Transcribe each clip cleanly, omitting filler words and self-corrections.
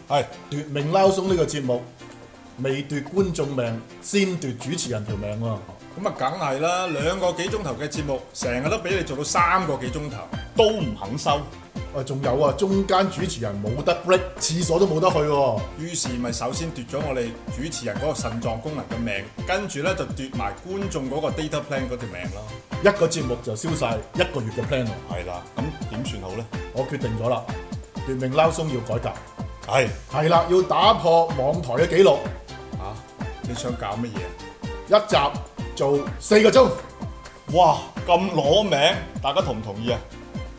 係奪命撈鬆呢個節目，未奪觀眾命，先奪主持人條命喎。 咁啊，梗係啦，2個幾鐘頭嘅節目，成日都俾你做到3個幾鐘頭， 都唔肯收。 仲有啊，中間主持人冇得 break，廁所都冇得去喎。 於是咪首先奪咗我哋主持人嗰個腎臟功能嘅命，跟住咧就奪埋觀眾嗰個 data plan 嗰條命咯。 一個節目就燒晒1個月嘅 plan 喎。 係啦，咁點算好咧？ 我決定咗啦，奪命撈鬆要改革。 係啦，要打破網台嘅紀錄。 你想搞乜嘢？ 一集做4個鐘。 哇，咁攞命，大家同唔同意啊？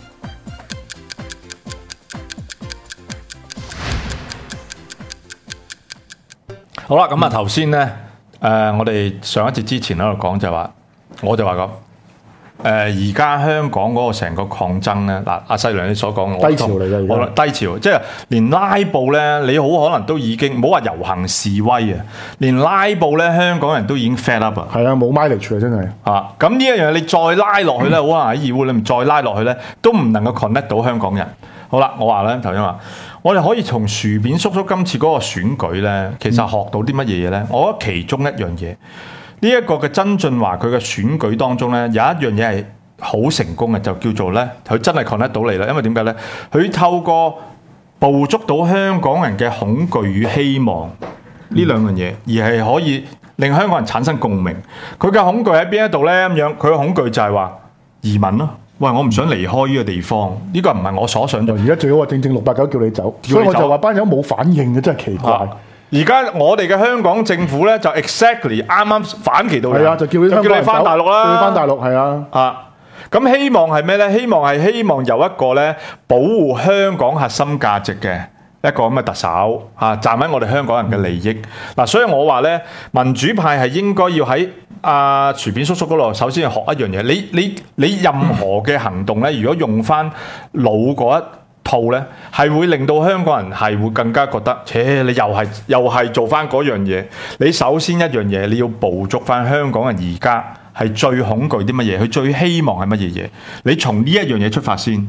好啦，咁啊頭先咧，我哋上一節之前喺度講就話，我就話咁，而家香港嗰個成個抗爭咧，嗱阿細良你所講， 低潮嚟嘅而家， 低潮，即係連拉布咧，你好可能都已經唔好話遊行示威啊，連拉布咧，香港人都已經 fed up 啊， 係啊，冇 mileage 啊，真係啊，咁呢一樣你再拉落去咧，好可能喺議會裏面再拉落去咧，都唔能夠 connect 到香港人。好啦，我話咧頭先話。我哋可以從薯片叔叔今次嗰個選舉咧，其實學到啲乜嘢嘢咧？我覺得其中一樣嘢，呢一個嘅曾俊華佢嘅選舉當中咧，有一樣嘢係好成功嘅，就叫做咧，佢真係 connect 到你啦。因為點解咧？佢透過捕捉到香港人嘅恐懼與希望呢兩樣嘢，而係可以令香港人產生共鳴。佢嘅恐懼喺邊一度咧？咁樣佢嘅恐懼就係話移民咯。喂，我唔想離開呢個地方，呢個唔係我所想像。 而家最好話正689叫你走，所以我就話班友冇反應嘅，真係奇怪。 而家我哋嘅香港政府咧就 exactly 啱啱反其道而行， 係啊，就叫你翻大陸啦， 叫你翻大陸係啊。 咁希望係咩咧？希望有一個咧保護香港核心價值嘅一個咁嘅特首站喺我哋香港人嘅利益。嗱，所以我話咧，民主派係應該要喺薯片叔叔嗰度，首先係學一樣嘢。你任何嘅行動咧，如果用翻老嗰一套咧，係會令到香港人係會更加覺得，你又係做翻嗰樣嘢。你首先一樣嘢，你要捕捉翻香港人而家係最恐懼啲乜嘢，佢最希望係乜嘢嘢。你從呢一樣嘢出發先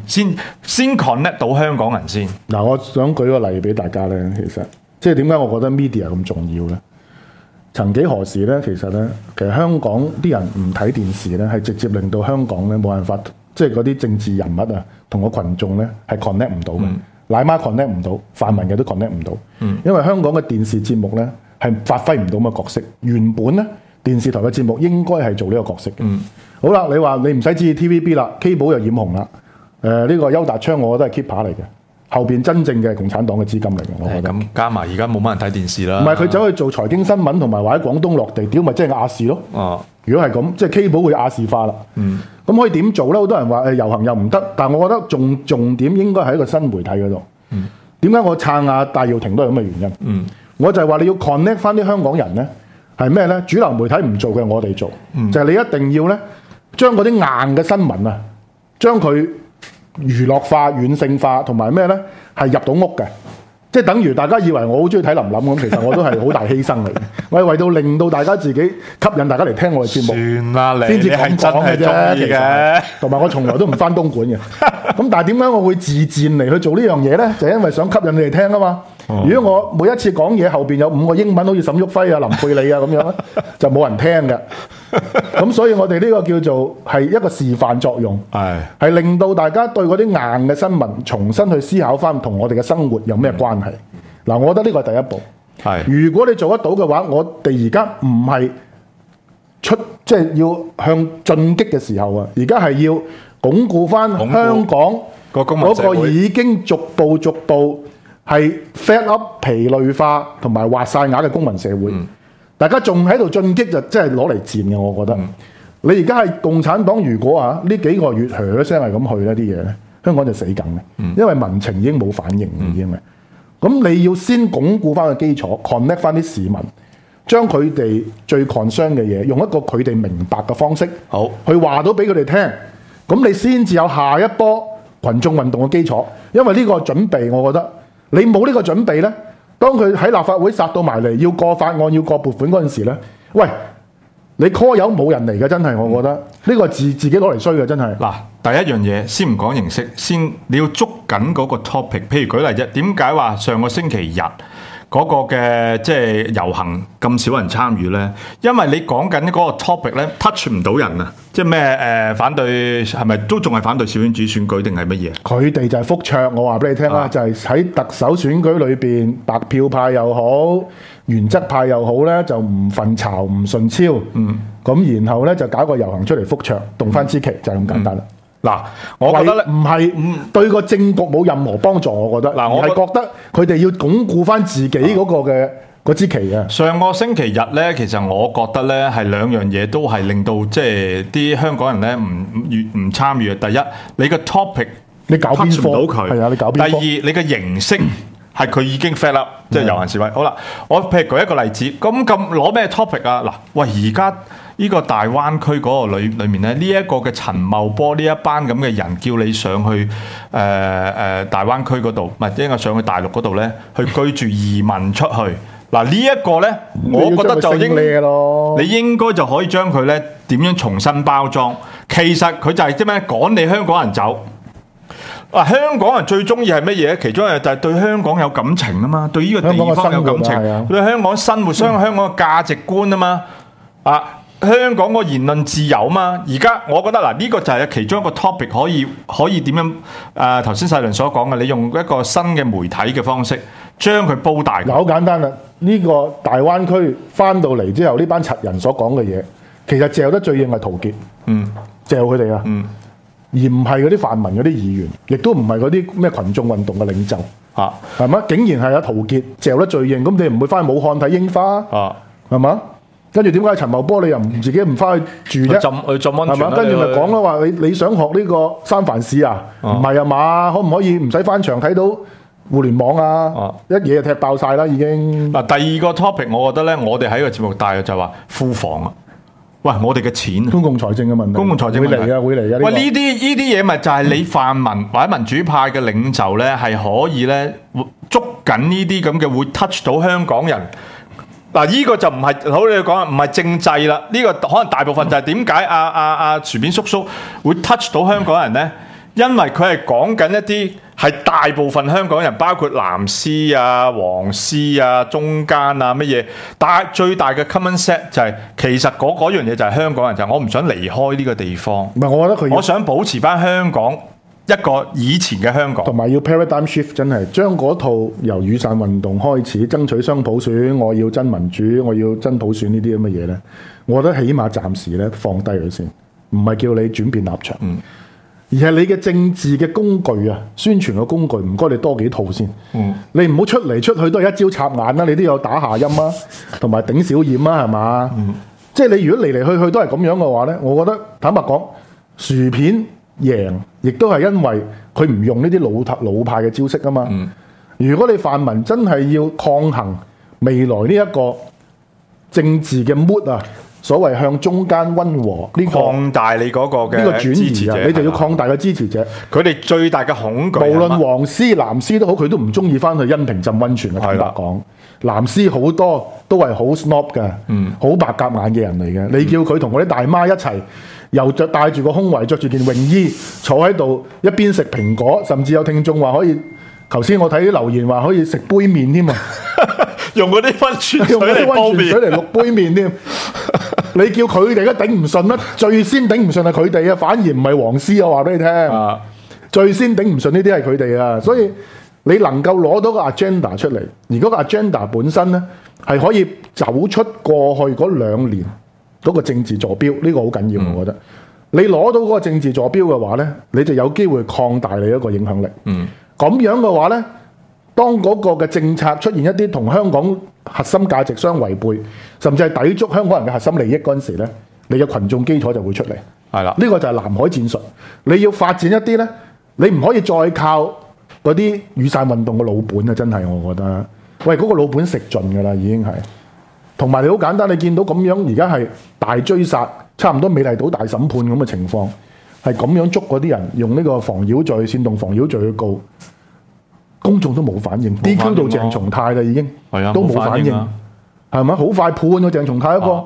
connect 到香港人先。 嗱，我想舉個例俾大家咧，其實即係點解我覺得 media 咁重要咧？曾幾何時咧，其實香港啲人唔睇電視咧，係直接令到香港咧冇辦法，即係嗰啲政治人物啊，同個群眾咧係 connect 唔到嘅。奶媽 connect 唔到，泛民嘅都 connect 唔到。因為香港嘅電視節目咧係發揮唔到咁嘅角色。原本咧電視台嘅節目應該係做呢個角色嘅。好啦，你話你唔使指意 TVB 啦，K 寶又染紅啦。呢個邱達昌，我覺得係 keeper 嚟嘅。後邊真正嘅共產黨嘅資金嚟嘅，我覺得。 咁加埋而家冇乜人睇電視啦。 唔係佢走去做財經新聞，同埋話喺廣東落地，屌咪即係亞視咯。如果係咁，即係 K 寶會亞視化啦。咁可以點做咧？好多人話遊行又唔得，但係我覺得重點應該喺一個新媒體嗰度。點解我撐戴耀廷都係咁嘅原因。我就係話你要 connect 翻啲香港人咧，係咩咧？主流媒體唔做嘅，我哋做。就係你一定要咧，將嗰啲硬嘅新聞啊，將佢娛樂化、軟性化，同埋咩咧？係入到屋嘅，即係等於大家以為我好中意睇林林咁，其實我都係好大犧牲嚟嘅。我係為到令到大家自己吸引大家嚟聽我嘅節目， 算啦， 先至咁講嘅啫。 其實同埋我從來都唔翻東莞嘅。咁但係點解我會自薦嚟去做呢樣嘢咧？就係因為想吸引你哋聽啊嘛。如果我每一次講嘢後邊有5個英文，好似沈旭輝啊、林佩理啊咁樣咧，就冇人聽嘅。咁所以我哋呢個叫做係一個示範作用，係令到大家對嗰啲硬嘅新聞重新去思考翻，同我哋嘅生活有咩關係？嗱，我覺得呢個係第一步。如果你做得到嘅話，我哋而家唔係即係要向進擊嘅時候啊，而家係要鞏固翻香港嗰個已經逐步係 fed up 疲累化同埋滑晒牙嘅公民社會。大家仲喺度進擊就真係攞嚟賤嘅，我覺得。你而家係共產黨，如果呢幾個月噓聲係咁去呢啲嘢咧，香港就死梗嘅。因為民情已經冇反應已經係。咁你要先鞏固翻個基礎 ，connect 翻啲市民，將佢哋最 concern 嘅嘢，用一個佢哋明白嘅方式，去話到俾佢哋聽。咁你先至有下一波群眾運動嘅基礎。因為呢個準備，我覺得你冇呢個準備咧。當佢喺立法會殺到埋嚟，要過法案、要過撥款嗰陣時咧，喂， 你 call 友冇人嚟嘅，真係我覺得呢個自己攞嚟衰嘅，真係。 嗱，第一樣嘢先唔講形式，先你要捉緊嗰個 topic。譬如舉例啫，點解話上個星期日嗰個嘅即係遊行咁少人參與咧？因為你講緊嗰個 topic 咧 touch 唔到人啊！即係咩反對係咪都仲係反對小圈子選舉定係乜嘢？ 佢哋就係覆桌，我話俾你聽啦，就係喺特首選舉裏邊，白票派又好，原則派又好咧，就唔瞓巢唔順超，咁然後咧就搞個遊行出嚟覆桌，動翻支旗就係咁簡單啦。 嗱，我覺得咧唔係對個政局冇任何幫助，我覺得，而係覺得佢哋要鞏固翻自己嗰個嘅嗰支旗啊。 上個星期日咧，其實我覺得咧係兩樣嘢都係令到即係啲香港人咧唔參與嘅。第一，你個 topic 你搞邊科？ 唔到佢， 係啊，你搞邊科？ 第二，你嘅形式係佢已經 fed up，即係遊行示威。好啦，我譬如舉一個例子，咁攞咩 topic 啊？嗱，喂，而家呢個大灣區嗰個裏面咧，呢一個嘅陳茂波呢一班咁嘅人叫你上去大灣區嗰度，唔係應該上去大陸嗰度咧，去居住移民出去。嗱，呢一個咧，我覺得就你應該就可以將佢咧點樣重新包裝。其實佢就係啲咩趕你香港人走。香港人最中意係乜嘢？其中一樣就係對香港有感情啊嘛，對呢個地方有感情，對香港生活、香港嘅價值觀啊嘛，香港個言論自由嘛。而家我覺得嗱，呢個就係其中一個 topic，可以點樣？頭先世倫所講嘅，你用一個新嘅媒體嘅方式將佢煲大。 好簡單啦，呢個大灣區翻到嚟之後，呢班賊人所講嘅嘢，其實嚼得最硬係陶傑，嚼佢哋啊。而唔係嗰啲泛民嗰啲議員，亦都唔係嗰啲咩群眾運動嘅領袖，係嘛？竟然係阿陶傑嚼得最硬，咁你唔會翻去武漢睇櫻花，係嘛？跟住點解陳茂波你又自己唔翻去住啫？ 浸溫泉，係嘛？ 跟住咪講咯，話你想學呢個三藩市啊？唔係啊嘛？可唔可以唔使翻牆睇到互聯網啊？一嘢就踢爆晒啦已經。 嗱，第二個 topic， 我覺得咧，我哋喺個節目帶嘅就係話庫房啊。喂，我哋嘅錢， 公共財政嘅問題， 公共財政問題會嚟嘅。 喂，呢啲嘢咪就係你泛民或者民主派嘅領袖咧，係可以咧捉緊呢啲咁嘅會 touch 到香港人。嗱，呢個就唔係好你講啊，唔係政制啦。呢個可能大部分就係點解阿薯片叔叔會 touch 到香港人咧？因為佢係講緊一啲係大部分香港人，包括藍絲啊、黃絲啊、中間啊乜嘢，但係最大嘅 common set 就係、其實嗰樣嘢就係香港人，就係我唔想離開呢個地方。 唔係，我覺得我想保持翻香港一個以前嘅香港， 同埋要 paradigm shift， 真係將嗰套由雨傘運動開始爭取雙普選，我要真民主，我要真普選呢啲咁嘅嘢咧，我覺得起碼暫時咧放低佢先，唔係叫你轉變立場。而係你嘅政治嘅工具啊，宣傳嘅工具，唔該你多幾套先。你唔好出嚟出去都係一招插眼啦，你都有打下音啊，同埋頂小掩啊，係嘛？即係你如果嚟嚟去去都係咁樣嘅話咧，我覺得坦白講，薯片贏，亦都係因為佢唔用呢啲老派嘅招式啊嘛。如果你泛民真係要抗衡未來呢一個政治嘅 mood 啊，所謂向中間溫和呢、 擴大你嗰個嘅呢個轉移啊，你就要擴大個支持者。 佢哋最大嘅恐懼， 無論黃絲、藍絲都好，佢都唔中意翻去恩平浸溫泉嘅。坦白講，藍絲好多都係好 snob 嘅，好白鴿眼嘅人嚟嘅。你叫佢同嗰啲大媽一齊，又戴住個胸圍，着住件泳衣，坐喺度一邊食蘋果，甚至有聽眾話可以。頭先我睇啲留言話可以食杯麵添啊！ 用嗰啲溫泉水嚟煲麵， 嚟淥杯麵添。你叫佢哋都頂唔順啦，最先頂唔順係佢哋啊，反而唔係黃絲啊！話俾你聽，最先頂唔順呢啲係佢哋啊，所以你能夠攞到個 agenda 出嚟，而嗰個 agenda 本身咧係可以走出過去嗰2年嗰個政治坐標，呢個好緊要，我覺得。你攞到嗰個政治坐標嘅話咧，你就有機會擴大你一個影響力。咁樣嘅話咧，當嗰個嘅政策出現一啲同香港核心價值相違背，甚至係抵觸香港人嘅核心利益嗰陣時咧，你嘅群眾基礎就會出嚟。係啦，呢個就係南海戰術。你要發展一啲咧，你唔可以再靠嗰啲雨傘運動嘅老本啊！真係我覺得，喂，嗰個老本食盡㗎啦，已經係。同埋你好簡單，你見到咁樣而家係大追殺，差唔多美麗島大審判咁嘅情況。係咁樣捉嗰啲人，用呢個妨擾罪、煽動妨擾罪去告，公眾都冇反應。DQ 到鄭松泰啦，已經都冇反應，係咪？好快判咗鄭松泰一個，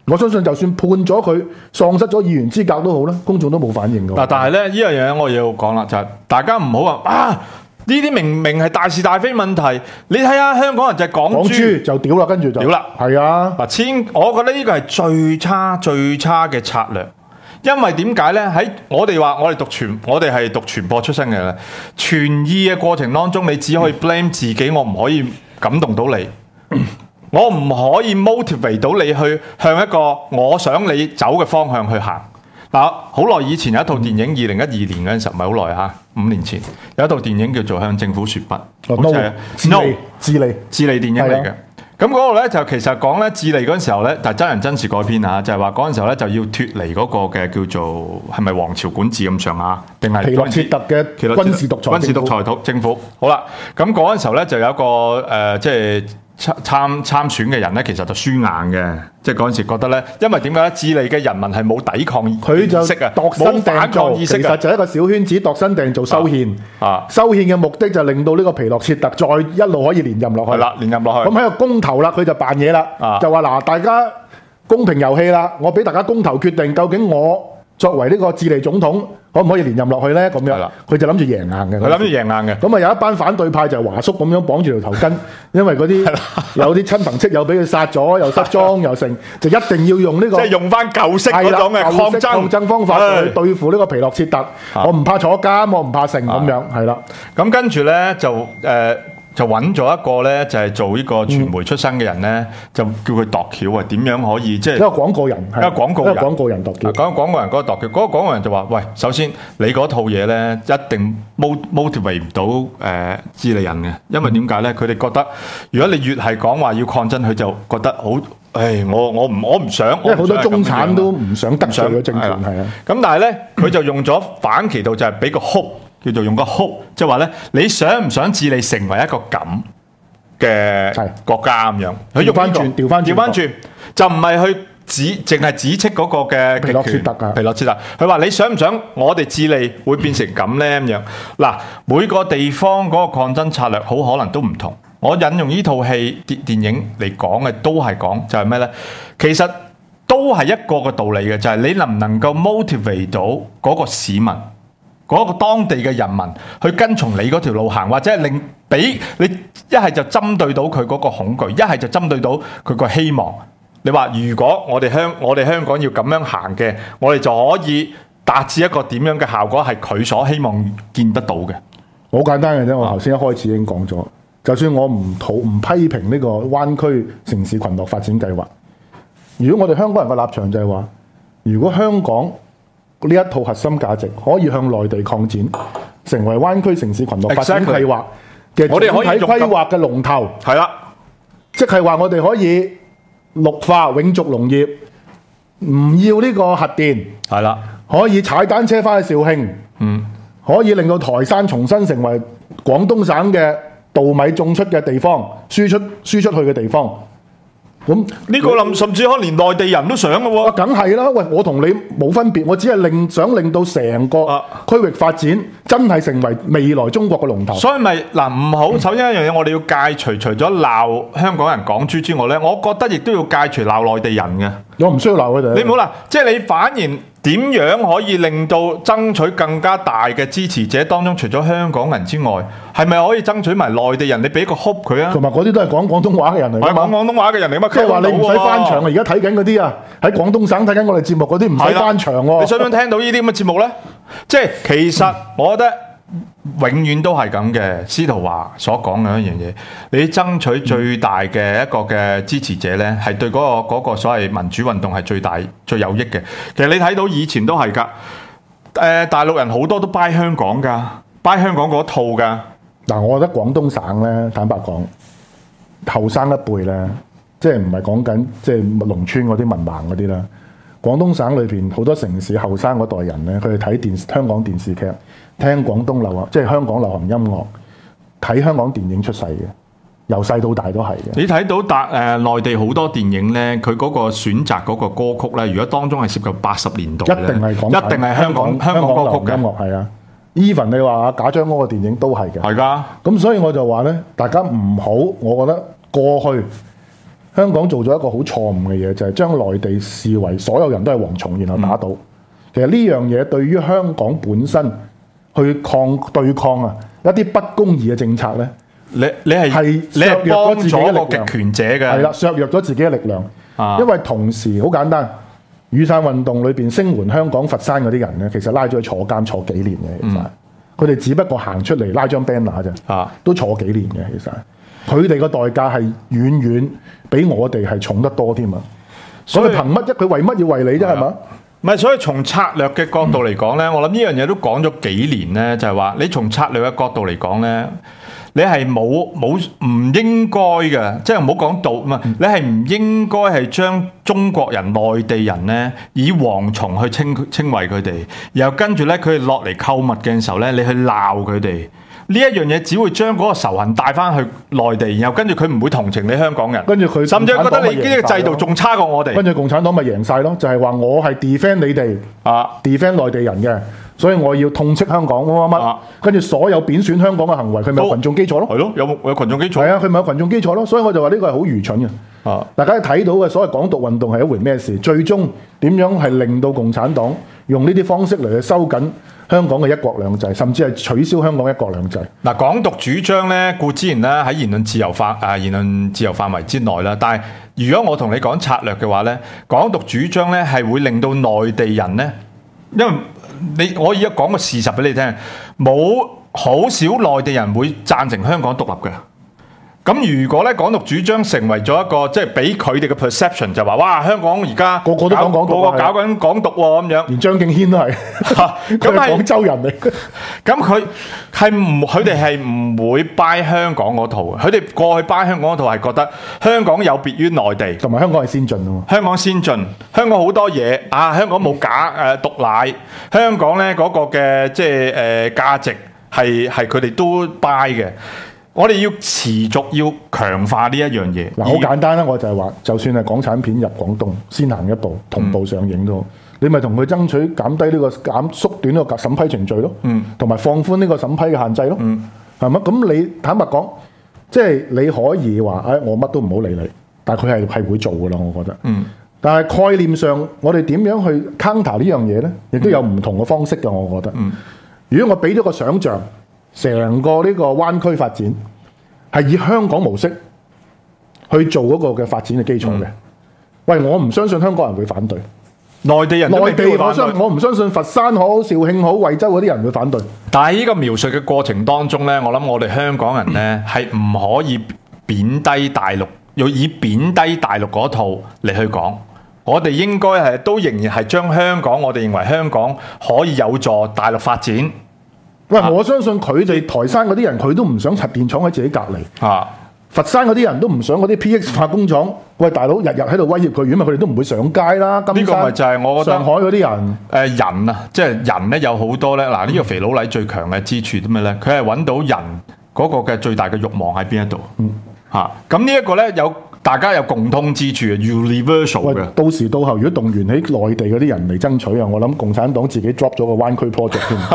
我相信就算判咗佢喪失咗議員資格都好啦，公眾都冇反應㗎。 嗱，但係咧呢樣嘢我要講啦，就係大家唔好話啊！呢啲明明係大是大非問題，你睇下香港人就係港港豬豬就屌啦，跟住就屌啦， 係啊， 嗱，我覺得呢個係最差嘅策略。因為點解呢？喺我哋話我哋係讀傳播出身嘅咧，傳譯嘅過程當中，你只可以 blame 自己，我唔可以感動到你，我唔可以 motivate 到你去向一個我想你走嘅方向去行。嗱，好耐以前有一套電影，2012年嗰陣時候，唔係好耐嚇，5年前有一套電影叫做《向政府說不》，好似係智利電影嚟嘅。咁嗰個咧就其實講咧智利嗰陣時候咧，就真人真事改編嚇，就係話嗰陣時候咧就要脫離嗰個嘅叫做係咪皇朝管治咁上下，定係皮諾切特嘅軍事獨裁政府。好啦，咁嗰陣時候咧就有一個即係參選嘅人咧，其實就輸硬嘅，即係嗰陣時覺得咧，因為點解咧？智利嘅人民係冇抵抗意識啊， 度身訂造， 意識其實就係一個小圈子度身訂造修憲。修憲嘅目的就令到呢個皮諾切特再一路可以連任落去。 係啦，連任落去。 咁喺個公投啦，佢就扮嘢啦，就話嗱，大家公平遊戲啦，我俾大家公投決定，究竟我作為呢個智利總統可唔可以連任落去咧？咁樣佢就諗住贏硬嘅。 佢諗住贏硬嘅。 咁啊有一班反對派就係華叔咁樣綁住條頭巾，因為嗰啲有啲親朋戚友俾佢殺咗，又失蹤又成，就一定要用呢個即係用翻舊式嗰種嘅抗爭方法去對付呢個皮諾切特。我唔怕坐監，我唔怕成咁樣，係啦。 咁跟住咧就揾咗一個咧，就係做呢個傳媒出身嘅人咧，就叫佢度橋啊，點樣可以即係一個廣告人， 一個廣告人度橋。 講廣告人嗰個度橋，嗰個廣告人就話：喂，首先你嗰套嘢咧，一定 motivate 唔到智利人嘅，因為點解咧？佢哋覺得如果你越係講話要抗爭，佢就覺得好，我唔想， 因為好多中產都唔想得罪個政權係啊。 咁但係咧，佢就用咗反其道，就係俾個 hope。叫做用個 hope，即係話咧，你想唔想智利成為一個咁嘅國家咁樣？佢用調翻轉，就唔係去淨係指斥嗰個嘅皮諾切特啊。 皮諾切特，佢話你想唔想我哋智利會變成咁咧咁樣？嗱，每個地方嗰個抗爭策略好可能都唔同。我引用呢套戲電影嚟講嘅都係講就係咩咧？其實都係一個嘅道理嘅，就係你能唔能夠 motivate 到嗰個市民。嗰個當地嘅人民去跟從你嗰條路行，或者係令俾你一係就針對到佢嗰個恐懼，一係就針對到佢個希望。你話如果我哋香港要咁樣行嘅，我哋就可以達至一個點樣嘅效果，係佢所希望見得到嘅。 好簡單嘅啫，我頭先一開始已經講咗，就算我唔批評呢個灣區城市群落發展計劃，如果我哋香港人嘅立場就係話，如果香港呢一套核心價值可以向內地擴展，成為灣區城市群落發展計劃嘅總體規劃嘅龍頭， 係啦， 即係話我哋可以綠化永續農業，唔要呢個核電， 係啦， 可以踩單車翻去肇慶，可以令到台山重新成為廣東省嘅稻米種出嘅地方，輸出去嘅地方。咁呢個甚至可能連內地人都想嘅喎， 梗係啦！喂，我同你冇分別，我只係想令到成個區域發展真係成為未來中國嘅龍頭。所以咪嗱唔好，首先一樣嘢，我哋要戒除除咗鬧香港人港豬之外咧，我覺得亦都要戒除鬧內地人嘅。 我唔需要鬧佢哋。 你唔好啦，即係你反而點樣可以令到爭取更加大嘅支持者當中，除咗香港人之外，係咪可以爭取埋內地人？你俾個 hope 佢啊！ 同埋嗰啲都係講廣東話嘅人嚟㗎嘛。 講廣東話嘅人嚟嘛？ 即係話你唔使翻牆啊！而家睇緊嗰啲啊，喺廣東省睇緊我哋節目嗰啲唔使翻牆喎。 你想唔想聽到呢啲咁嘅節目咧？即係其實我覺得永遠都係咁嘅。司徒華所講嘅一樣嘢，你爭取最大嘅一個嘅支持者咧，係對嗰個所謂民主運動係最大最有益嘅。其實你睇到以前都係㗎，大陸人好多都 buy 香港㗎，buy 香港嗰套㗎。 嗱，我覺得廣東省咧，坦白講，後生一輩咧，即係唔係講緊即係農村嗰啲文盲嗰啲啦。廣東省裏邊好多城市後生嗰代人咧，佢哋睇香港電視劇，聽廣東流行，即係香港流行音樂，睇香港電影出世嘅，由細到大都係嘅。 你睇到內地好多電影咧，佢嗰個選擇嗰個歌曲咧，如果當中係涉及80年代咧，一定係香港歌曲嘅音樂係啊。Even 你話賈樟柯個電影都係嘅， 係㗎。 咁所以我就話咧，大家唔好，我覺得過去香港做咗一個好錯誤嘅嘢，就係將內地視為所有人都係蝗蟲，然後打倒。其實呢樣嘢對於香港本身去對抗一啲不公義嘅政策咧， 你係幫咗個極權者嘅， 係啦，削弱咗自己嘅力量。因為同時好簡單，雨傘運動裏邊聲援香港佛山嗰啲人咧，其實拉咗去坐監坐幾年嘅，其實佢哋只不過行出嚟拉張 banner 啫，都坐幾年嘅，其實佢哋個代價係遠遠比我哋係重得多添啊！所以憑乜啫？佢為乜要為你啫？係嘛？ 唔係，所以從策略嘅角度嚟講咧，我諗呢樣嘢都講咗幾年咧，就係話你從策略嘅角度嚟講咧，你係冇唔應該嘅，即係唔好講道唔係，你係唔應該係將中國人、內地人咧以蝗蟲去稱為佢哋，然後跟住咧佢哋落嚟購物嘅時候咧，你去鬧佢哋。呢一樣嘢只會將嗰個仇恨帶翻去內地，然後跟住佢唔會同情你香港人， 跟住佢甚至覺得你呢個制度仲差過我哋。 跟住共產黨咪贏晒咯，就係話我係 defend 你哋defend 內地人嘅，所以我要痛斥香港乜，跟住所有貶損香港嘅行為，佢咪有群眾基礎咯？係咯，有群眾基礎。係啊，佢咪有群眾基礎咯，所以我就話呢個係好愚蠢嘅。大家睇到嘅所謂港獨運動係一回咩事？最終點樣係令到共產黨用呢啲方式嚟去收緊香港嘅一國兩制，甚至係取消香港一國兩制。 嗱，港獨主張咧，固之然咧喺言論自由範圍之內啦。但係如果我同你講策略嘅話咧，港獨主張咧係會令到內地人咧，因為我而家講個事實俾你聽，冇好少內地人會贊成香港獨立嘅。咁如果咧港獨主張成為咗一個即係俾佢哋嘅 perception 就話哇香港而家個個都講港獨， 個個搞緊港獨喎咁樣， 連張敬軒都係，佢係廣州人嚟。 咁佢哋係唔會 buy 香港嗰套嘅，佢哋過去 buy 香港嗰套係覺得香港有別於內地， 同埋香港係先進啊嘛。 香港先進，香港好多嘢香港冇假毒奶，香港咧嗰個嘅即係價值係佢哋都 buy 嘅。我哋要持續要強化呢一樣嘢。 嗱，好簡單啦，我就係話，就算係港產片入廣東，先行一步，同步上映都好，你咪同佢爭取減低呢個縮短呢個審批程序咯，同埋放寬呢個審批嘅限制咯，係咪？咁你坦白講，即係你可以話，我乜都唔好理你，但係佢係會做噶啦，我覺得。但係概念上，我哋點樣去 counter 呢樣嘢咧？亦都有唔同嘅方式嘅，我覺得。如果我俾咗個想像，成個呢個灣區發展係以香港模式去做嗰個嘅發展嘅基礎嘅。喂，我唔相信香港人會反對， 內地人都未必會反對。 我唔相信佛山好、肇慶好、惠州嗰啲人會反對。 但係呢個描述嘅過程當中咧，我諗我哋香港人咧係唔可以貶低大陸，要以貶低大陸嗰套嚟去講。我哋應該係都仍然係將香港，我哋認為香港可以有助大陸發展。 喂，我相信佢哋台山嗰啲人，佢都唔想核電廠喺自己隔離。佛山嗰啲人都唔想嗰啲 PX 化工廠。喂，大佬日日喺度威脅佢，如果唔係佢哋都唔會上街啦。呢個咪就係我覺得上海嗰啲人人啊，即係人咧有好多咧。嗱，呢個肥佬黎最強嘅之處啲咩咧？佢係揾到人嗰個嘅最大嘅慾望喺邊一度。咁呢一個咧有。大家有共通之處 universal 嘅。 到時到後，如果動員喺內地嗰啲人嚟爭取啊，我諗共產黨自己 drop 咗個灣區 project 添。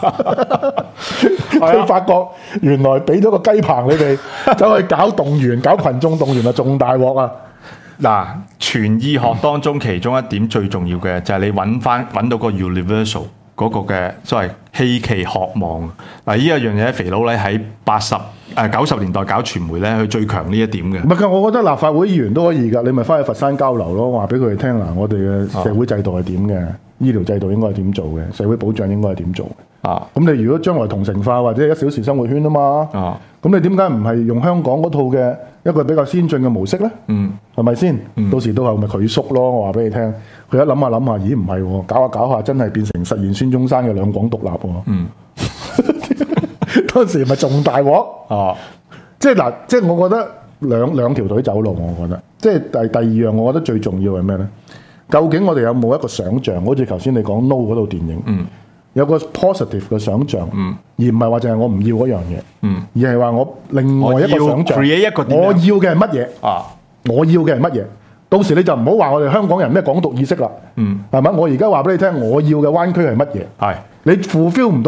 佢發覺原來俾咗個雞棚你哋走去搞動員、搞群眾動員啊，仲大鑊啊！ 嗱，全醫學當中其中一點最重要嘅就係你揾到個 universal 嗰個嘅所謂希冀渴望。嗱，呢一樣嘢肥佬黎喺90年代搞傳媒咧，佢最強呢一點嘅。 唔係㗎，我覺得立法會議員都可以㗎，你咪翻去佛山交流咯，話俾佢哋聽嗱，我哋嘅社會制度係點嘅，醫療制度應該係點做嘅，社會保障應該係點做嘅。咁你如果將來同城化或者1小時生活圈啊嘛，咁你點解唔係用香港嗰套嘅一個比較先進嘅模式咧？係咪先？到時到後咪佢縮咯，我話俾你聽。佢一諗下，咦唔係喎，搞下搞下真係變成實現孫中山嘅兩廣獨立喎。當時咪仲大鑊即係我覺得兩條隊走路，我覺得即係第二樣，我覺得最重要係咩咧？究竟我哋有冇一個想像？好似頭先你講 No 嗰套電影，有個 positive 嘅想像，而唔係話就係我唔要嗰樣嘢，而係話我另外一個想像，我要嘅係乜嘢？我要嘅係乜嘢？到時你就唔好話我哋香港人咩港獨意識啦，係咪？我而家話俾你聽，我要嘅灣區係乜嘢？你 fulfill 唔到啊？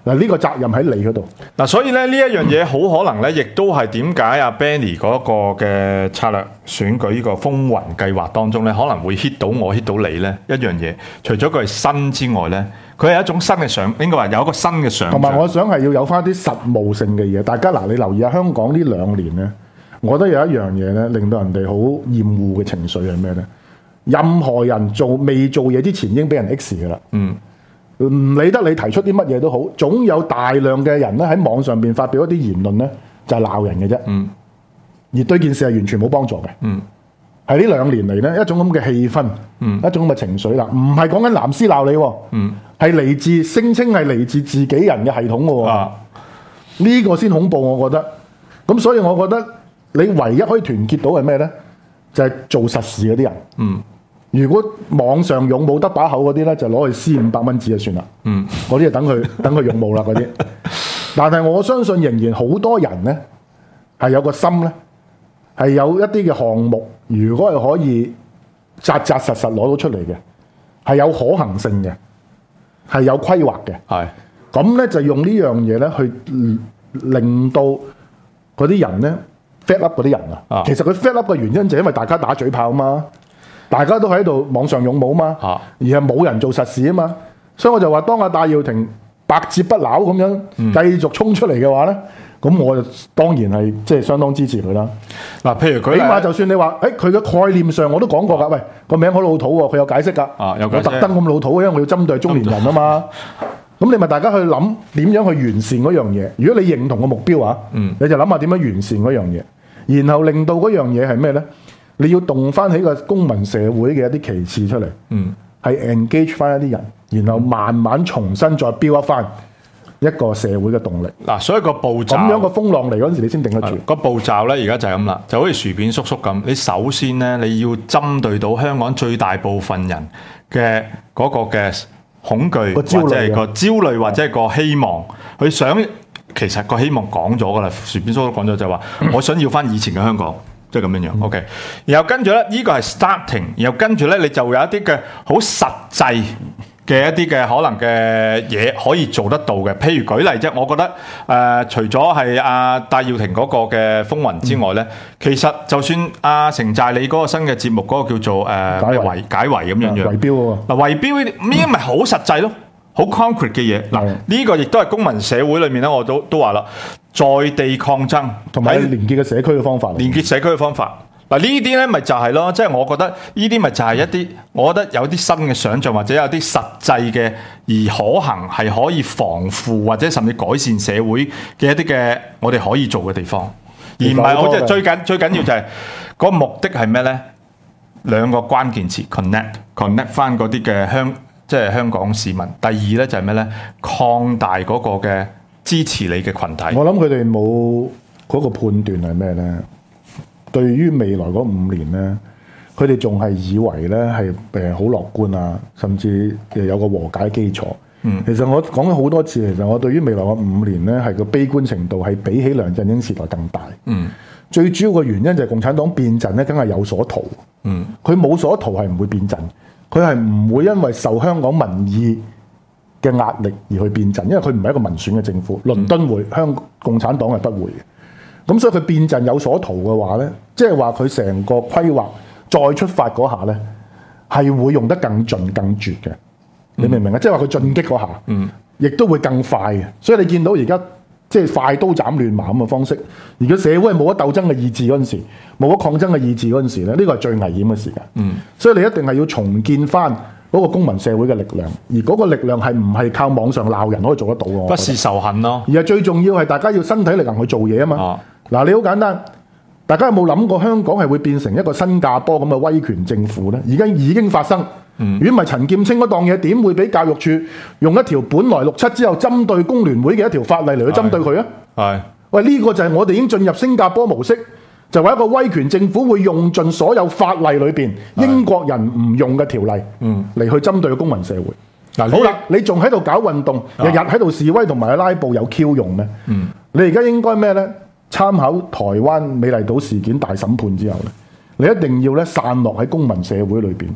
嗱，呢個責任喺你嗰度。 嗱，所以咧呢一樣嘢好可能咧，亦都係點解阿 Benny 嗰個嘅策略選舉呢個風雲計劃當中咧，可能會 hit 到我 hit 到你咧一樣嘢。除咗佢係新之外咧，佢係一種新嘅想，應該話有一個新嘅想像。 同埋我想係要有翻啲實務性嘅嘢。大家嗱，你留意下香港呢2年咧，我覺得有一樣嘢咧，令到人哋好厭惡嘅情緒係咩咧？任何人未做嘢之前已經俾人 X 嘅啦。唔理得你提出啲乜嘢都好，總有大量嘅人咧喺網上邊發表一啲言論咧，就係鬧人嘅啫。而對件事係完全冇幫助嘅。係呢2年嚟咧一種咁嘅氣氛，一種咁嘅情緒啦，唔係講緊藍絲鬧你喎，係嚟自聲稱係嚟自自己人嘅系統嘅喎。呢個先恐怖，我覺得。咁所以我覺得你唯一可以團結到係咩咧？就係做實事嗰啲人。如果網上勇武得把口嗰啲咧，就攞去撕500蚊紙就算啦。嗰啲就等佢勇武啦嗰啲。但係我相信仍然好多人咧係有個心咧，係有一啲嘅項目，如果係可以紮紮實實攞到出嚟嘅，係有可行性嘅，係有規劃嘅。係咁咧，就用呢樣嘢咧去令到嗰啲人咧 fed up 嗰啲人啊。其實佢 fed up 嘅原因就係因為大家打嘴炮嘛。大家都喺度網上勇武嘛，而係冇人做實事啊嘛，所以我就話當阿戴耀廷百折不撓咁樣繼續衝出嚟嘅話咧，咁我就當然係即係相當支持佢啦。嗱，譬如佢起碼就算你話，佢嘅概念上我都講過㗎，喂個名好老土喎，佢有解釋㗎，有特登咁老土，因為我要針對中年人啊嘛。咁你咪大家去諗點樣去完善嗰樣嘢。如果你認同個目標啊，你就諗下點樣完善嗰樣嘢，然後令到嗰樣嘢係咩咧？你要動翻起個公民社會嘅一啲旗幟出嚟，係 engage 翻一啲人，然後慢慢重新再標一翻一個社會嘅動力。嗱，所以個步驟咁樣個風浪嚟嗰陣時，你先定得住。個步驟咧，而家就係咁啦，就好似薯片叔叔咁。你首先咧，你要針對到香港最大部分人嘅嗰個嘅恐懼，或者係個焦慮，或者係個希望，佢想其實個希望講咗噶啦。薯片叔叔講咗就係話，我想要翻以前嘅香港。即係咁樣樣，OK。然後跟住咧，呢個係 starting。然後跟住咧，你就會有一啲嘅好實際嘅一啲嘅可能嘅嘢可以做得到嘅。譬如舉例啫，我覺得除咗係阿戴耀廷嗰個嘅風雲之外咧，其實就算阿城寨你嗰個新嘅節目嗰個叫做解圍咁樣樣，圍標喎。嗱，圍標呢啲咪好實際咯。好 concrete 嘅嘢，嗱呢個亦都係公民社會裏面咧，我都話啦，在地抗爭同埋連結嘅社區嘅方法，連結社區嘅方法。嗱呢啲咧咪就係咯，即係我覺得呢啲咪就係一啲，我覺得有啲新嘅想像或者有啲實際嘅而可行係可以防腐或者甚至改善社會嘅一啲嘅我哋可以做嘅地方，而唔係我即係最緊要就係嗰個目的係咩咧？兩個關鍵詞 connect 翻嗰啲嘅即係香港市民。第二咧就係咩咧？擴大嗰個嘅支持你嘅群體。我諗佢哋冇嗰個判斷係咩咧？對於未來嗰5年咧，佢哋仲係以為咧係好樂觀啊，甚至有個和解基礎。其實我講咗好多次，其實我對於未來嗰5年咧係個悲觀程度係比起梁振英時代更大。最主要嘅原因就係共產黨變陣咧，梗係有所圖。佢冇所圖係唔會變陣。佢係唔會因為受香港民意嘅壓力而去變陣，因為佢唔係一個民選嘅政府。倫敦會，共產黨係不會嘅。咁所以佢變陣有所圖嘅話咧，即係話佢成個規劃再出發嗰下咧，係會用得更盡更絕嘅。你明唔明啊？即係話佢進擊嗰下，亦都會更快嘅。所以你見到而家即係快刀斬亂麻咁嘅方式。而個社會係冇咗鬥爭嘅意志嗰陣時，冇咗抗爭嘅意志嗰陣時咧，呢個係最危險嘅時間。所以你一定係要重建翻嗰個公民社會嘅力量，而嗰個力量係唔係靠網上鬧人可以做得到嘅？不是仇恨咯，而係最重要係大家要身體力行去做嘢啊嘛。嗱，你好簡單，大家有冇諗過香港係會變成一個新加坡咁嘅威權政府咧？而家已經發生。如果唔係陳劍青嗰檔嘢，點會俾教育處用一條本來67之後針對工聯會嘅一條法例嚟去針對佢啊？係，喂，呢個就係我哋已經進入新加坡模式，就話一個威權政府會用盡所有法例裏邊英國人唔用嘅條例，嚟去針對個公民社會。嗱，好啦，你仲喺度搞運動，日日喺度示威同埋拉布有 Q 用咩？你而家應該咩咧？參考台灣美麗島事件大審判之後咧，你一定要咧散落喺公民社會裏邊。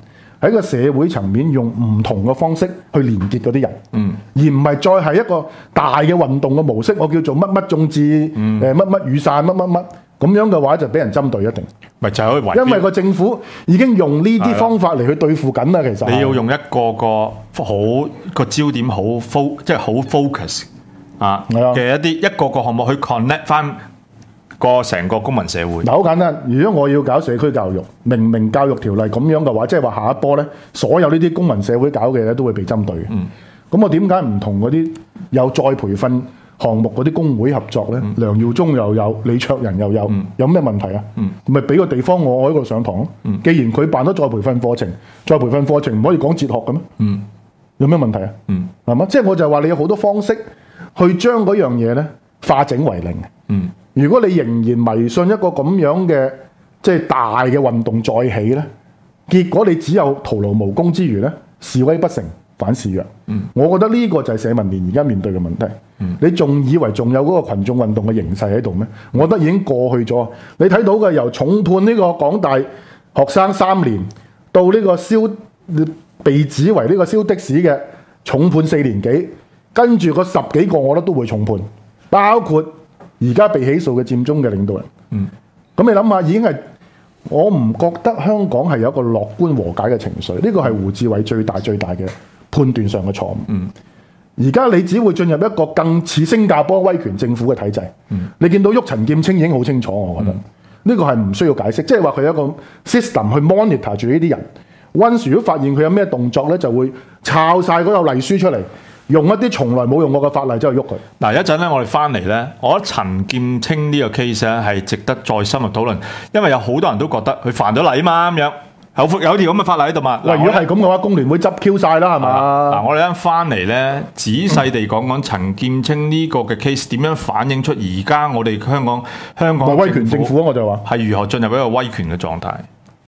喺個社會層面用唔同嘅方式去連結嗰啲人，而唔係再係一個大嘅運動嘅模式，我叫做乜乜眾志，乜乜雨傘，乜乜乜咁樣嘅話就俾人針對一定。 咪就係可以圍標， 因為個政府已經用呢啲方法嚟去對付緊啦，其實你要用一個好個焦點好 即係好 focus 嘅一個項目去 connect 翻個成個公民社會。 嗱，好簡單，如果我要搞社區教育，明教育條例咁樣嘅話，即係話下一波咧，所有呢啲公民社會搞嘅咧都會被針對嘅。咁我點解唔同嗰啲有再培訓項目嗰啲工會合作咧？梁耀忠又有，李卓人又有，有咩問題啊？咪俾個地方我喺度上堂咯。既然佢辦咗再培訓課程，再培訓課程唔可以講哲學嘅咩？有咩問題啊？係嘛？即係我就話你有好多方式去將嗰樣嘢咧化整為零。如果你仍然迷信一個咁樣嘅即係大嘅運動再起咧，結果你只有徒勞無功之餘咧，示威不成反示弱。我覺得呢個就係社民連而家面對嘅問題。你仲以為仲有嗰個群眾運動嘅形勢喺度咩？我覺得已經過去咗。你睇到嘅由重判呢個港大學生3年，到呢個被指為呢個燒的士嘅重判4年幾，跟住個10幾個我覺得都會重判，包括而家被起訴嘅佔中嘅領導人。咁你諗下，已經係我唔覺得香港係有一個樂觀和解嘅情緒。呢個係胡志偉最大嘅判斷上嘅錯誤。而家你只會進入一個更似新加坡威權政府嘅體制。你見到喐陳劍青已經好清楚，我覺得呢個係唔需要解釋，即係話佢有一個 system 去 monitor 住呢啲人。Once 如果發現佢有咩動作咧，就會抄晒嗰個例書出嚟，用一啲從來冇用過嘅法例之後喐佢。 嗱，一陣咧，我哋翻嚟咧，我覺得陳劍青呢個 case 咧係值得再深入討論，因為有好多人都覺得佢犯咗例嘛咁樣。有條咁嘅法例喺度嘛？ 嗱，如果係咁嘅話，工聯會執 Q 晒啦，係嘛？ 嗱，我哋啱翻嚟咧，仔細地講講陳劍青呢個嘅 case 點樣反映出而家我哋香港威權政府啊，我就話係如何進入一個威權嘅狀態。